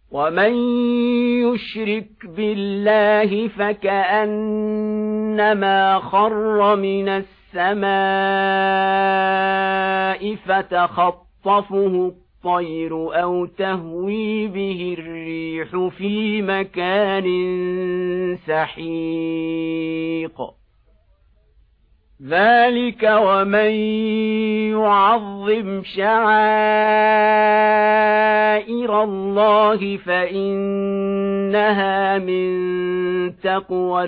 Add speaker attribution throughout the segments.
Speaker 1: ومن يشرك بالله فكأنما خر من السماء فتخطفه الطير أو تهوي به الريح في مكان سحيق ذلك ومن يعظم شعائر الله فإنها من تقوى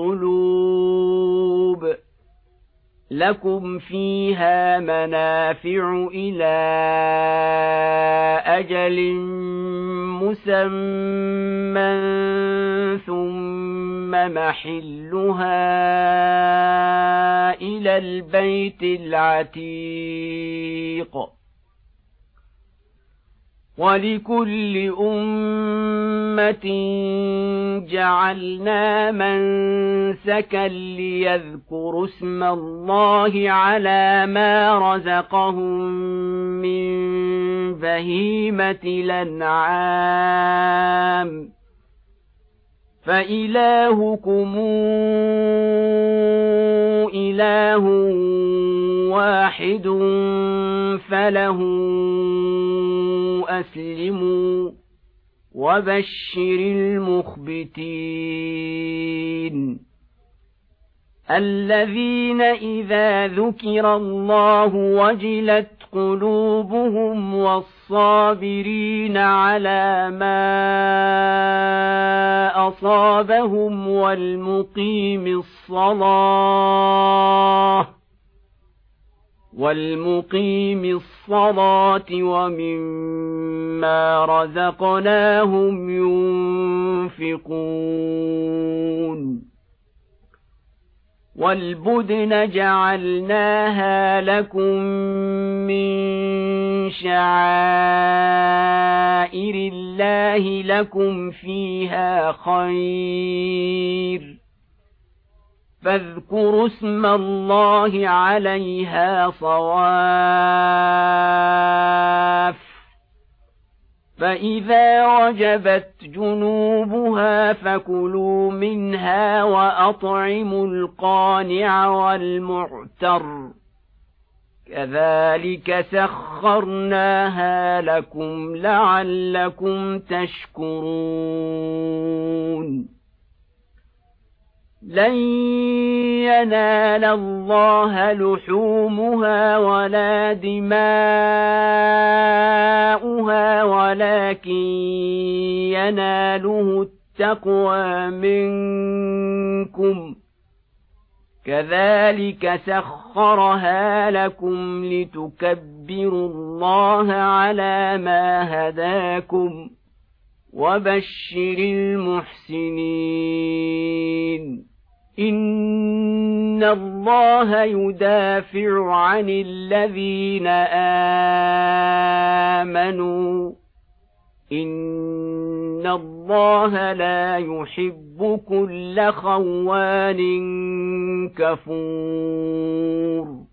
Speaker 1: القلوب لكم فيها منافع إلى أجل مسمى ثم محلها إلى البيت العتيق ولكل أمة جعلنا منسكا ليذكروا اسم الله على ما رزقهم من بهيمة الأنعام فإلهكم إله واحد فله أسلموا وبشر المخبتين الذين إذا ذكر الله وجلت قلوبهم والصابرين على ما أصابهم والمقيم الصلاة ومما رزقناهم ينفقون والبدن جعلناها لكم من شعائر الله لكم فيها خير فاذكروا اسم الله عليها صواف فإذا وجبت جنوبها فكلوا منها وأطعموا القانع والمعتر كذلك سخرناها لكم لعلكم تشكرون لن ينال الله لحومها ولا دماؤها ولكن يناله التقوى منكم كذلك سخرها لكم لتكبروا الله على ما هداكم وبشر المحسنين إن الله يدافع عن الذين آمنوا إن الله لا يحب كل خوان كفور